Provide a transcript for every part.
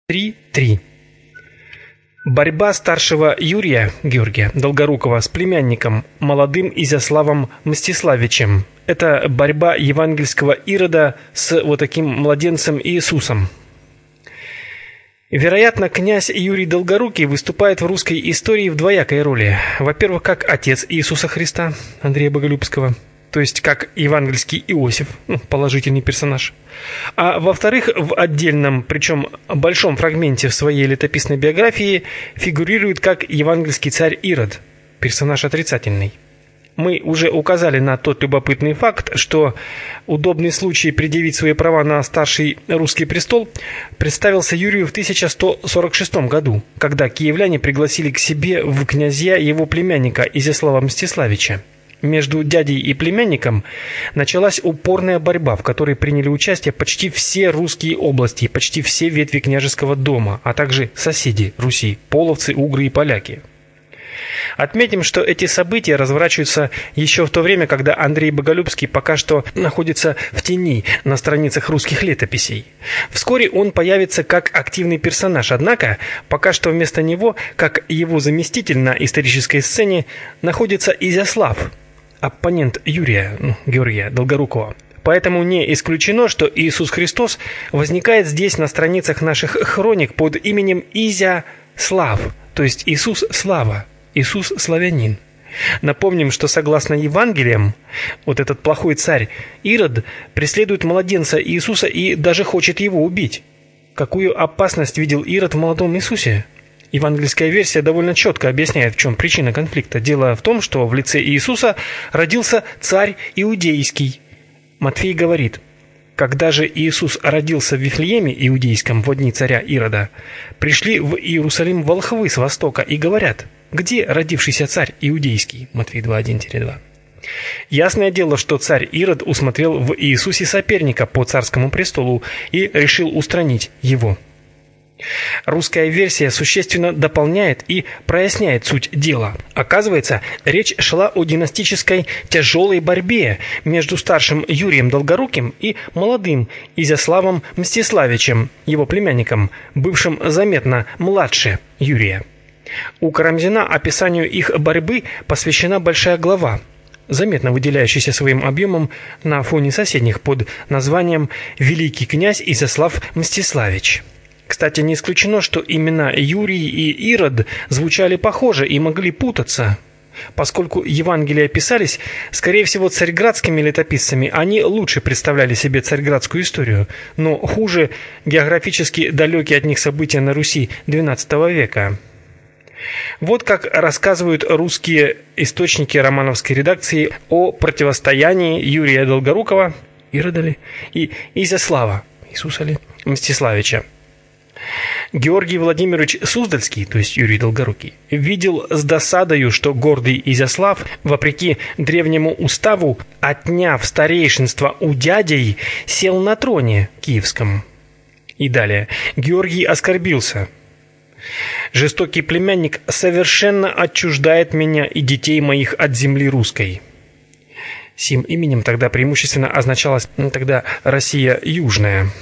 3.3. Борьба старшего Юрия, Георгия Долгорукова, с племянником, молодым Изяславом Мстиславичем. Это борьба евангельского Ирода с вот таким младенцем Иисусом. Вероятно, князь Юрий Долгорукий выступает в русской истории в двоякой роли. Во-первых, как отец Иисуса Христа, Андрея Боголюбского, то есть как евангельский Иосиф, положительный персонаж. А во-вторых, в отдельном, причем большом фрагменте в своей летописной биографии фигурирует как евангельский царь Ирод, персонаж отрицательный. Мы уже указали на тот любопытный факт, что удобный случай предъявить свои права на старший русский престол представился Юрию в 1146 году, когда киевляне пригласили к себе в князья его племянника Изяслава Мстиславича. Между дядей и племянником началась упорная борьба, в которой приняли участие почти все русские области, почти все ветви княжеского дома, а также соседи Руси – половцы, угры и поляки. Отметим, что эти события разворачиваются еще в то время, когда Андрей Боголюбский пока что находится в тени на страницах русских летописей. Вскоре он появится как активный персонаж, однако пока что вместо него, как его заместитель на исторической сцене, находится Изяслав, оппонент Юрия, Георгия Долгорукова. Поэтому не исключено, что Иисус Христос возникает здесь на страницах наших хроник под именем Изяслав, то есть Иисус Слава, Иисус славянин. Напомним, что согласно Евангелиям, вот этот плохой царь Ирод преследует младенца Иисуса и даже хочет его убить. Какую опасность видел Ирод в молодом Иисусе? Евангельская версия довольно четко объясняет, в чем причина конфликта. Дело в том, что в лице Иисуса родился царь иудейский. Матфей говорит: «Когда же Иисус родился в Вифлееме иудейском во дни царя Ирода, пришли в Иерусалим волхвы с востока и говорят: где родившийся царь иудейский?» Матфей 2:1-2. Ясное дело, что царь Ирод усмотрел в Иисусе соперника по царскому престолу и решил устранить его. Русская версия существенно дополняет и проясняет суть дела. Оказывается, речь шла о династической тяжелой борьбе между старшим Юрием Долгоруким и молодым Изяславом Мстиславичем, его племянником, бывшим заметно младше Юрия. У Карамзина описанию их борьбы посвящена большая глава, заметно выделяющаяся своим объемом на фоне соседних под названием «Великий князь Изяслав Мстиславич». Кстати, не исключено, что имена Юрий и Ирод звучали похоже и могли путаться. Поскольку Евангелия писались, скорее всего, царьградскими летописцами, они лучше представляли себе царьградскую историю, но хуже географически далекие от них события на Руси XII века. Вот как рассказывают русские источники романовской редакции о противостоянии Юрия Долгорукова, Ирода ли, и Изяслава, Иисуса ли, Мстиславича. Георгий Владимирович Суздальский, то есть Юрий Долгорукий, видел с досадою, что гордый Изяслав, вопреки древнему уставу, отняв старейшинство у дядей, сел на троне киевском. И далее. Георгий оскорбился. «Жестокий племянник совершенно отчуждает меня и детей моих от земли русской». Сим именем тогда преимущественно означалась тогда Россия Южная.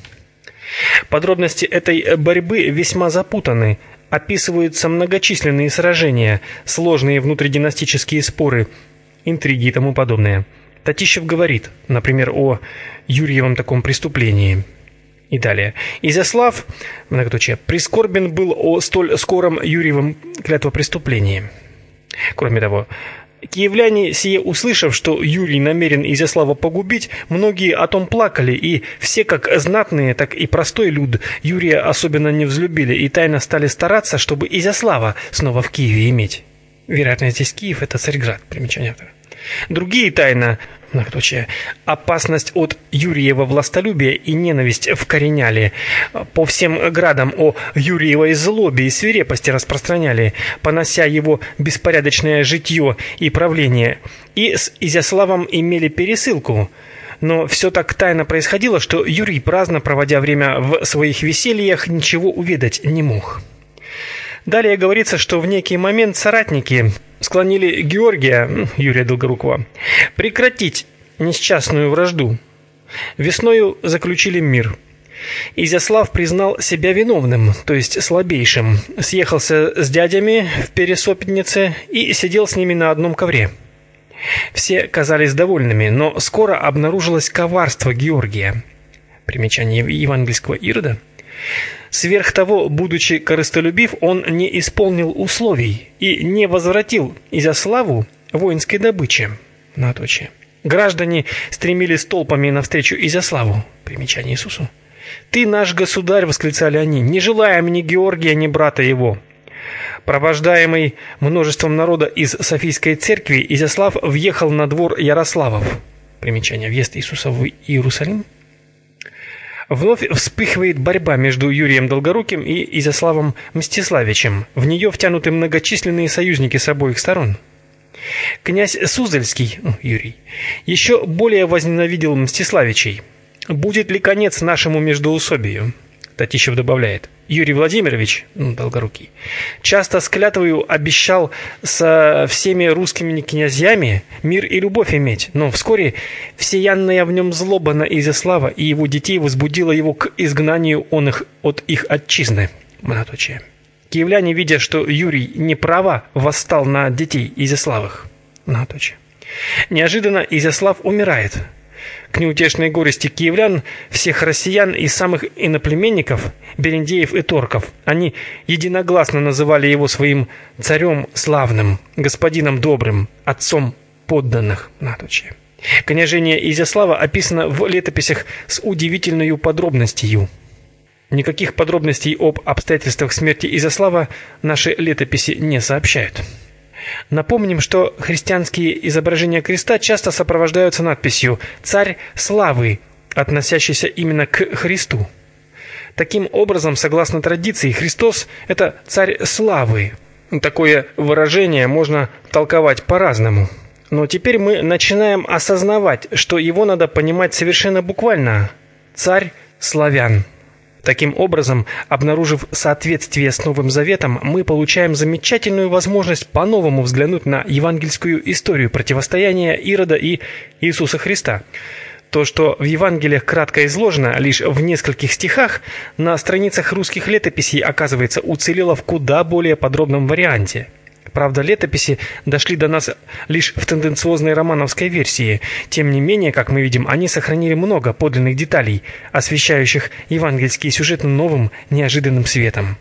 Подробности этой борьбы весьма запутаны. Описываются многочисленные сражения, сложные внутридинастические споры, интриги и тому подобное. Татищев говорит, например, о Юрьевом таком преступлении. И далее. Изяслав, многоточие, прискорбен был о столь скором Юрьевом клятвопреступлении. Кроме того, киевляне, сие услышав, что Юрий намерен Изяслава погубить, многие о том плакали, и все, как знатные, так и простой люд, Юрия особенно не взлюбили и тайно стали стараться, чтобы Изяслава снова в Киеве иметь. Вероятно, здесь Киев — это Царьград, примечание автора. Другие тайно, многоточие, опасность от Юрьева властолюбия и ненависть вкореняли, по всем градам о Юрьевой злобе и свирепости распространяли, понося его беспорядочное житье и правление, и с Изяславом имели пересылку. Но все так тайно происходило, что Юрий, праздно проводя время в своих весельях, ничего уведать не мог. Далее говорится, что в некий момент соратники склонили Георгия, Юрия Долгорукова, прекратить несчастную вражду. Весною заключили мир. Изяслав признал себя виновным, то есть слабейшим, съехался с дядями в Пересопнице и сидел с ними на одном ковре. Все казались довольными, но скоро обнаружилось коварство Георгия. Примечание евангельского Ирода. Сверх того, будучи корыстолюбив, он не исполнил условий и не возвратил Изяславу воинской добычи. Многоточие. Граждане стремились толпами навстречу Изяславу. Примечание Иисусу. «Ты наш государь!» — восклицали они. «Не желаем ни Георгия, ни брата его!» Провождаемый множеством народа из Софийской церкви, Изяслав въехал на двор Ярославов. Примечание. Въезд Иисуса в Иерусалим. Вновь вспыхивает борьба между Юрием Долгоруким и Изяславом Мстиславичем. В нее втянуты многочисленные союзники с обоих сторон. Князь Суздальский, Юрий, еще более возненавидел Мстиславичей. «Будет ли конец нашему междоусобию?» Татищев добавляет. Юрий Владимирович, Долгорукий, часто с клятвою обещал со всеми русскими князьями мир и любовь иметь, но вскоре всеянная в нем злоба на Изяслава и его детей возбудила его к изгнанию от их отчизны. Многоточие. Киевляне, видя, что Юрий неправо восстал на детей Изяславых. Многоточие. Неожиданно Изяслав умирает. К неутешной горести киевлян, всех россиян и самых иноплеменников, берендеев и торков, они единогласно называли его своим царем славным, господином добрым, отцом подданных. Многоточие. Княжение Изяслава описано в летописях с удивительной подробностью. Никаких подробностей об обстоятельствах смерти Изяслава наши летописи не сообщают. Напомним, что христианские изображения креста часто сопровождаются надписью «Царь славы», относящейся именно к Христу. Таким образом, согласно традиции, Христос – это царь славы. Такое выражение можно толковать по-разному. Но теперь мы начинаем осознавать, что его надо понимать совершенно буквально – царь славян. Таким образом, обнаружив соответствие с Новым Заветом, мы получаем замечательную возможность по-новому взглянуть на евангельскую историю противостояния Ирода и Иисуса Христа. То, что в Евангелиях кратко изложено лишь в нескольких стихах, на страницах русских летописей, оказывается, уцелело в куда более подробном варианте. Правда, летописи дошли до нас лишь в тенденциозной романовской версии. Тем не менее, как мы видим, они сохранили много подлинных деталей, освещающих евангельский сюжет новым, неожиданным светом.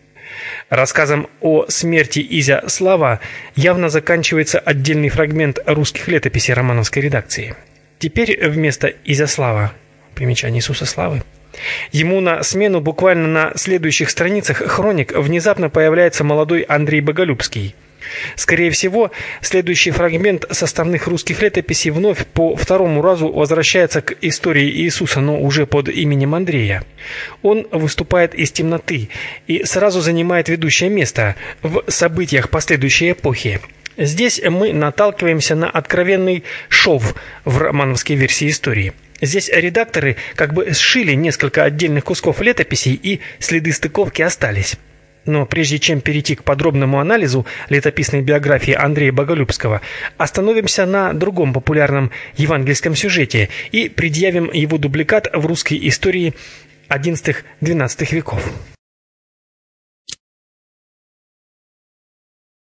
Рассказом о смерти Изяслава явно заканчивается отдельный фрагмент русских летописей романовской редакции. Теперь вместо Изяслава, примечание Иисуса славы, ему на смену буквально на следующих страницах хроник внезапно появляется молодой Андрей Боголюбский. Скорее всего, следующий фрагмент составных русских летописей вновь по второму разу возвращается к истории Иисуса, но уже под именем Андрея. Он выступает из темноты и сразу занимает ведущее место в событиях последующей эпохи. Здесь мы наталкиваемся на откровенный шов в романовской версии истории. Здесь редакторы как бы сшили несколько отдельных кусков летописей, и следы стыковки остались. Но прежде чем перейти к подробному анализу летописной биографии Андрея Боголюбского, остановимся на другом популярном евангельском сюжете и предъявим его дубликат в русской истории XI-XII веков.